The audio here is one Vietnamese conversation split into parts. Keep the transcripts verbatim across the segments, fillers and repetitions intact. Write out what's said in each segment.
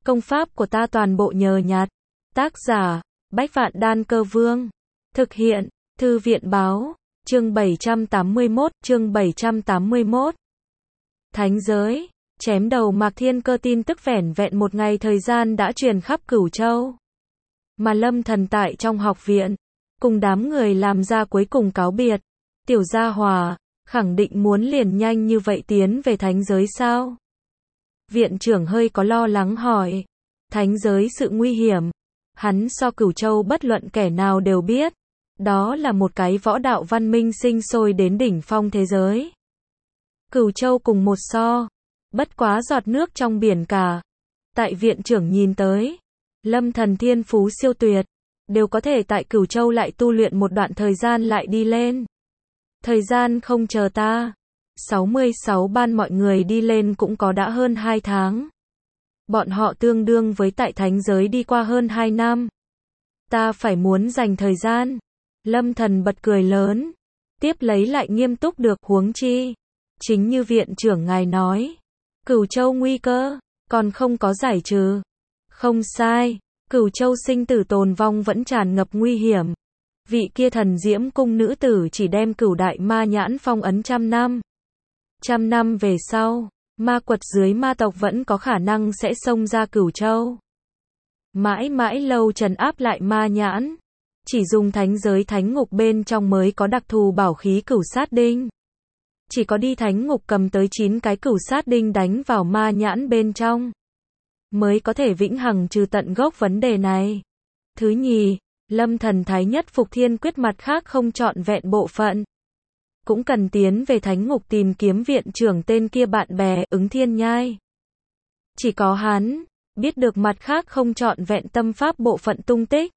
Công pháp của ta toàn bộ nhờ nhặt. Tác giả, Bách Vạn Đan Cơ Vương. Thực hiện, Thư viện Báo. Chương bảy trăm tám mươi mốt, chương bảy trăm tám mươi mốt. Thánh giới, chém đầu Mạc Thiên Cơ tin tức vẻn vẹn một ngày thời gian đã truyền khắp Cửu Châu. Mà Lâm Thần tại trong học viện, cùng đám người làm ra cuối cùng cáo biệt. Tiểu Gia Hòa, khẳng định muốn liền nhanh như vậy tiến về thánh giới sao? Viện trưởng hơi có lo lắng hỏi. Thánh giới sự nguy hiểm, hắn so Cửu Châu bất luận kẻ nào đều biết. Đó là một cái võ đạo văn minh sinh sôi đến đỉnh phong thế giới. Cửu Châu cùng một so, bất quá giọt nước trong biển cả. Tại viện trưởng nhìn tới, Lâm Thần thiên phú siêu tuyệt, đều có thể tại Cửu Châu lại tu luyện một đoạn thời gian lại đi lên. Thời gian không chờ ta. sáu mươi sáu ban mọi người đi lên cũng có đã hơn hai tháng. Bọn họ tương đương với tại thánh giới đi qua hơn hai năm. Ta phải muốn dành thời gian. Lâm Thần bật cười lớn. Tiếp lấy lại nghiêm túc được, huống chi. Chính như viện trưởng ngài nói. Cửu Châu nguy cơ, còn không có giải trừ. Không sai, Cửu Châu sinh tử tồn vong vẫn tràn ngập nguy hiểm. Vị kia thần diễm cung nữ tử chỉ đem cửu đại ma nhãn phong ấn trăm năm. Trăm năm về sau, ma quật dưới ma tộc vẫn có khả năng sẽ xông ra Cửu Châu. Mãi mãi lâu trấn áp lại ma nhãn. Chỉ dùng thánh giới thánh ngục bên trong mới có đặc thù bảo khí cửu sát đinh. Chỉ có đi thánh ngục cầm tới chín cái cửu sát đinh đánh vào ma nhãn bên trong, mới có thể vĩnh hằng trừ tận gốc vấn đề này. Thứ nhì, Lâm Thần thái nhất phục thiên quyết mặt khác không trọn vẹn bộ phận. Cũng cần tiến về thánh ngục tìm kiếm viện trưởng tên kia bạn bè Ứng Thiên Nhai. Chỉ có hắn biết được mặt khác không trọn vẹn tâm pháp bộ phận tung tích.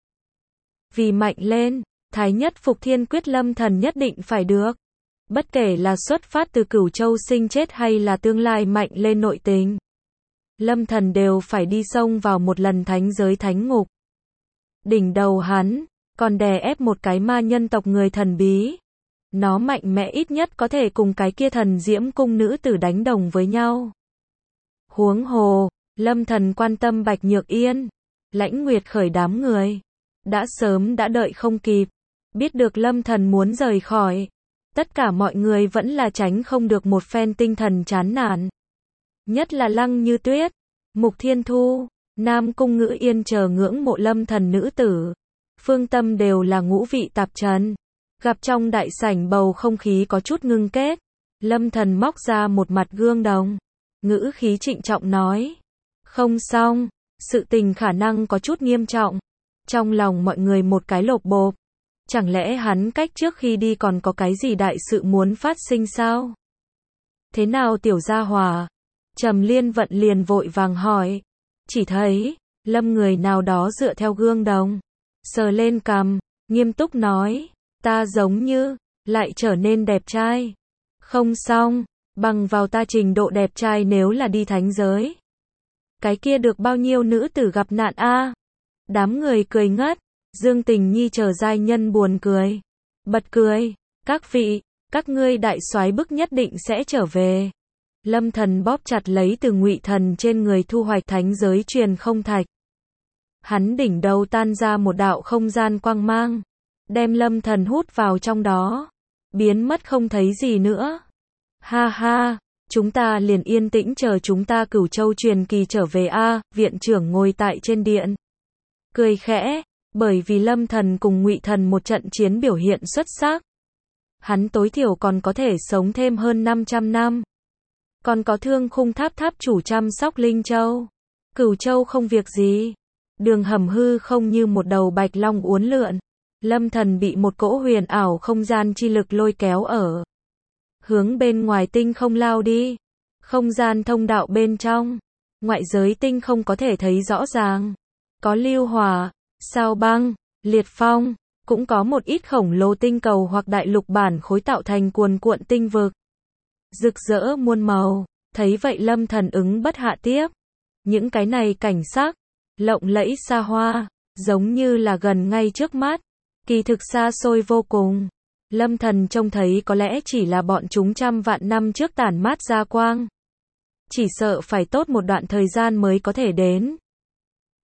Vì mạnh lên, thái nhất phục thiên quyết Lâm Thần nhất định phải được. Bất kể là xuất phát từ Cửu Châu sinh chết hay là tương lai mạnh lên nội tình, Lâm Thần đều phải đi xông vào một lần thánh giới thánh ngục. Đỉnh đầu hắn còn đè ép một cái ma nhân tộc người thần bí. Nó mạnh mẽ ít nhất có thể cùng cái kia thần diễm cung nữ tử đánh đồng với nhau. Huống hồ, Lâm Thần quan tâm Bạch Nhược Yên, Lãnh Nguyệt khởi đám người. Đã sớm đã đợi không kịp. Biết được Lâm Thần muốn rời khỏi, tất cả mọi người vẫn là tránh không được một phen tinh thần chán nản. Nhất là Lăng Như Tuyết, Mục Thiên Thu, Nam Cung Ngữ Yên chờ ngưỡng mộ Lâm Thần nữ tử. Phương tâm đều là ngũ vị tạp trần. Gặp trong đại sảnh bầu không khí có chút ngưng kết. Lâm Thần móc ra một mặt gương đồng. Ngữ khí trịnh trọng nói. Không xong, sự tình khả năng có chút nghiêm trọng. Trong lòng mọi người một cái lột bộp. Chẳng lẽ hắn cách trước khi đi còn có cái gì đại sự muốn phát sinh sao? Thế nào Tiểu Gia Hòa? Trầm Liên Vận liền vội vàng hỏi. Chỉ thấy, Lâm người nào đó dựa theo gương đồng, sờ lên cằm, nghiêm túc nói. Ta giống như, lại trở nên đẹp trai. Không xong, bằng vào ta trình độ đẹp trai nếu là đi thánh giới. Cái kia được bao nhiêu nữ tử gặp nạn a? À? Đám người cười ngất. Dương Tình Nhi chờ giai nhân buồn cười. Bật cười. Các vị, các ngươi đại soái bức nhất định sẽ trở về. Lâm Thần bóp chặt lấy từ Ngụy Thần trên người thu hoạch thánh giới truyền không thạch. Hắn đỉnh đầu tan ra một đạo không gian quang mang. Đem Lâm Thần hút vào trong đó. Biến mất không thấy gì nữa. Ha ha, chúng ta liền yên tĩnh chờ chúng ta Cửu Châu truyền kỳ trở về a. Viện trưởng ngồi tại trên điện. Cười khẽ. Bởi vì Lâm Thần cùng Ngụy Thần một trận chiến biểu hiện xuất sắc. Hắn tối thiểu còn có thể sống thêm hơn năm trăm năm. Còn có Thương Khung Tháp tháp chủ chăm sóc Linh Châu. Cửu Châu không việc gì. Đường hầm hư không như một đầu bạch long uốn lượn. Lâm Thần bị một cỗ huyền ảo không gian chi lực lôi kéo ở. Hướng bên ngoài tinh không lao đi. Không gian thông đạo bên trong. Ngoại giới tinh không có thể thấy rõ ràng. Có lưu hỏa, sao băng, liệt phong, cũng có một ít khổng lồ tinh cầu hoặc đại lục bản khối tạo thành cuồn cuộn tinh vực. Rực rỡ muôn màu, thấy vậy Lâm Thần ứng bất hạ tiếp. Những cái này cảnh sắc, lộng lẫy xa hoa, giống như là gần ngay trước mắt, kỳ thực xa xôi vô cùng. Lâm Thần trông thấy có lẽ chỉ là bọn chúng trăm vạn năm trước tản mát ra quang. Chỉ sợ phải tốt một đoạn thời gian mới có thể đến.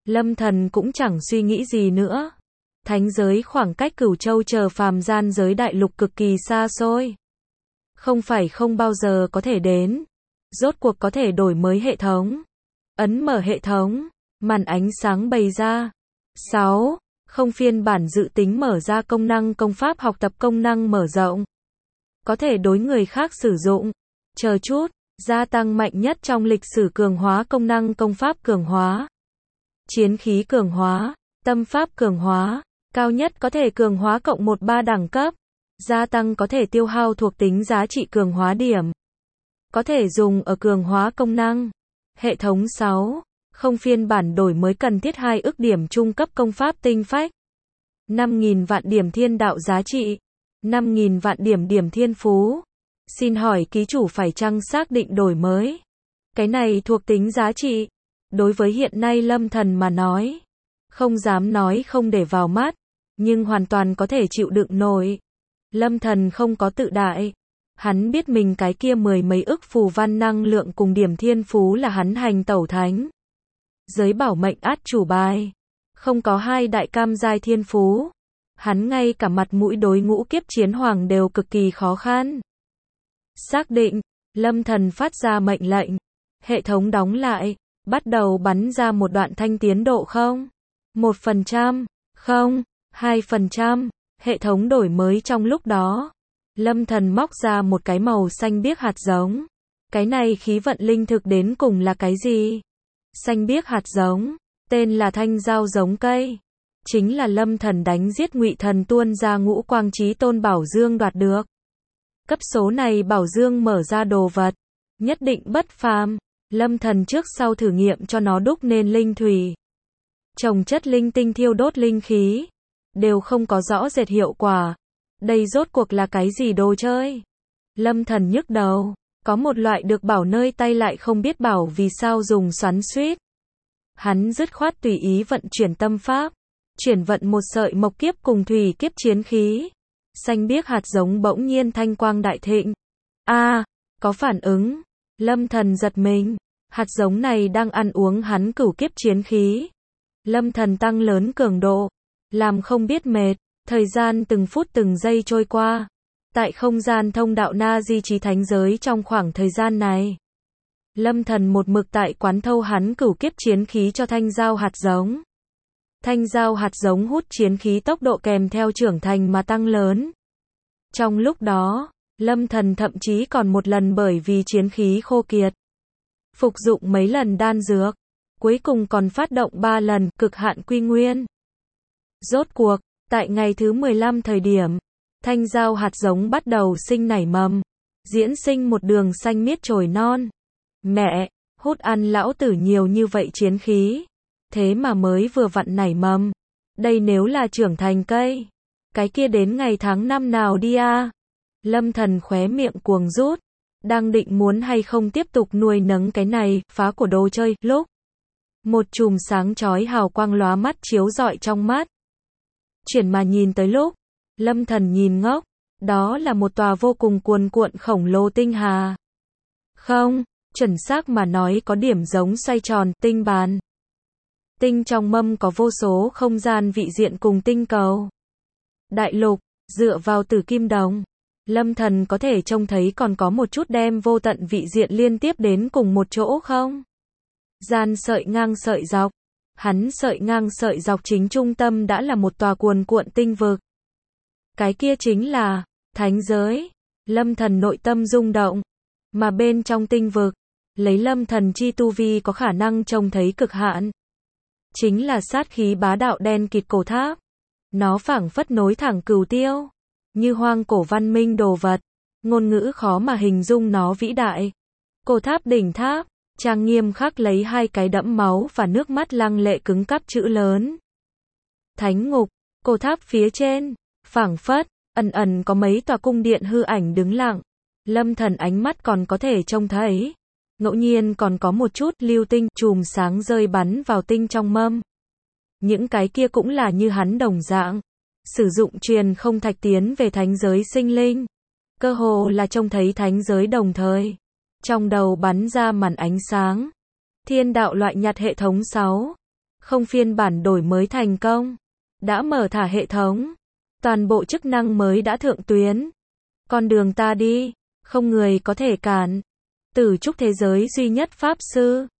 Lâm Thần cũng chẳng suy nghĩ gì nữa. Thánh giới khoảng cách Cửu Châu chờ phàm gian giới đại lục cực kỳ xa xôi. Không phải không bao giờ có thể đến. Rốt cuộc có thể đổi mới hệ thống. Ấn mở hệ thống. Màn ánh sáng bày ra. sáu. Không phiên bản dự tính mở ra công năng công pháp học tập công năng mở rộng. Có thể đối người khác sử dụng. Chờ chút. Gia tăng mạnh nhất trong lịch sử cường hóa công năng công pháp cường hóa. Chiến khí cường hóa. Tâm pháp cường hóa. Cao nhất có thể cường hóa cộng một ba đẳng cấp. Gia tăng có thể tiêu hao thuộc tính giá trị cường hóa điểm. Có thể dùng ở cường hóa công năng. Hệ thống sáu. Không phiên bản đổi mới cần thiết hai ức điểm trung cấp công pháp tinh phách. năm nghìn vạn điểm thiên đạo giá trị. năm nghìn vạn điểm điểm thiên phú. Xin hỏi ký chủ phải chăng xác định đổi mới? Cái này thuộc tính giá trị. Đối với hiện nay Lâm Thần mà nói. Không dám nói không để vào mắt. Nhưng hoàn toàn có thể chịu đựng nổi. Lâm Thần không có tự đại. Hắn biết mình cái kia mười mấy ức phù văn năng lượng cùng điểm thiên phú là hắn hành tẩu thánh. Giới bảo mệnh át chủ bài. Không có hai đại cam giai thiên phú. Hắn ngay cả mặt mũi đối ngũ kiếp chiến hoàng đều cực kỳ khó khăn. Xác định. Lâm Thần phát ra mệnh lệnh. Hệ thống đóng lại. Bắt đầu bắn ra một đoạn thanh tiến độ không. một phần trăm. Không. hai phần trăm. Hệ thống đổi mới trong lúc đó. Lâm Thần móc ra một cái màu xanh biếc hạt giống. Cái này khí vận linh thực đến cùng là cái gì? Xanh biếc hạt giống. Tên là thanh giao giống cây. Chính là Lâm Thần đánh giết Ngụy Thần tuôn ra ngũ quang chí tôn bảo dương đoạt được. Cấp số này bảo dương mở ra đồ vật. Nhất định bất phàm. Lâm Thần trước sau thử nghiệm cho nó đúc nên linh thủy. Trồng chất linh tinh thiêu đốt linh khí. Đều không có rõ rệt hiệu quả. Đây rốt cuộc là cái gì đồ chơi? Lâm Thần nhức đầu. Có một loại được bảo nơi tay lại không biết bảo vì sao dùng xoắn xuýt. Hắn dứt khoát tùy ý vận chuyển tâm pháp. Chuyển vận một sợi mộc kiếp cùng thủy kiếp chiến khí. Xanh biếc hạt giống bỗng nhiên thanh quang đại thịnh. A, à, có phản ứng. Lâm Thần giật mình. Hạt giống này đang ăn uống hắn cửu kiếp chiến khí. Lâm Thần tăng lớn cường độ. Làm không biết mệt. Thời gian từng phút từng giây trôi qua. Tại không gian thông đạo na di trí thánh giới trong khoảng thời gian này. Lâm Thần một mực tại quán thâu hắn cửu kiếp chiến khí cho thanh giao hạt giống. Thanh giao hạt giống hút chiến khí tốc độ kèm theo trưởng thành mà tăng lớn. Trong lúc đó, Lâm Thần thậm chí còn một lần bởi vì chiến khí khô kiệt. Phục dụng mấy lần đan dược. Cuối cùng còn phát động ba lần cực hạn quy nguyên. Rốt cuộc, tại ngày thứ mười lăm thời điểm, thanh giao hạt giống bắt đầu sinh nảy mầm. Diễn sinh một đường xanh miết chồi non. Mẹ, hút ăn lão tử nhiều như vậy chiến khí. Thế mà mới vừa vặn nảy mầm. Đây nếu là trưởng thành cây. Cái kia đến ngày tháng năm nào đi à? Lâm Thần khóe miệng cuồng rút. Đang định muốn hay không tiếp tục nuôi nấng cái này, phá của đồ chơi, lúc. Một chùm sáng chói hào quang lóa mắt chiếu rọi trong mắt. Chuyển mà nhìn tới lúc. Lâm Thần nhìn ngốc. Đó là một tòa vô cùng cuồn cuộn khổng lồ tinh hà. Không, chuẩn xác mà nói có điểm giống xoay tròn, tinh bàn. Tinh trong mâm có vô số không gian vị diện cùng tinh cầu. Đại lục, dựa vào tử kim đồng. Lâm Thần có thể trông thấy còn có một chút đem vô tận vị diện liên tiếp đến cùng một chỗ không? Gian sợi ngang sợi dọc. Hắn sợi ngang sợi dọc chính trung tâm đã là một tòa cuồn cuộn tinh vực. Cái kia chính là thánh giới. Lâm Thần nội tâm rung động. Mà bên trong tinh vực, lấy Lâm Thần chi tu vi có khả năng trông thấy cực hạn. Chính là sát khí bá đạo đen kịt cổ tháp. Nó phảng phất nối thẳng cửu tiêu. Như hoang cổ văn minh đồ vật. Ngôn ngữ khó mà hình dung nó vĩ đại. Cổ tháp đỉnh tháp, trang nghiêm khắc lấy hai cái đẫm máu và nước mắt lăng lệ cứng cắp chữ lớn. Thánh ngục, cổ tháp phía trên, phảng phất, ẩn ẩn có mấy tòa cung điện hư ảnh đứng lặng. Lâm Thần ánh mắt còn có thể trông thấy. Ngẫu nhiên còn có một chút lưu tinh chùm sáng rơi bắn vào tinh trong mâm. Những cái kia cũng là như hắn đồng dạng. Sử dụng truyền không thạch tiến về thánh giới sinh linh. Cơ hồ là trông thấy thánh giới đồng thời. Trong đầu bắn ra màn ánh sáng. Thiên đạo loại nhặt hệ thống sáu. Không phiên bản đổi mới thành công. Đã mở thả hệ thống. Toàn bộ chức năng mới đã thượng tuyến. Con đường ta đi, không người có thể cản. Tử trúc thế giới duy nhất Pháp Sư.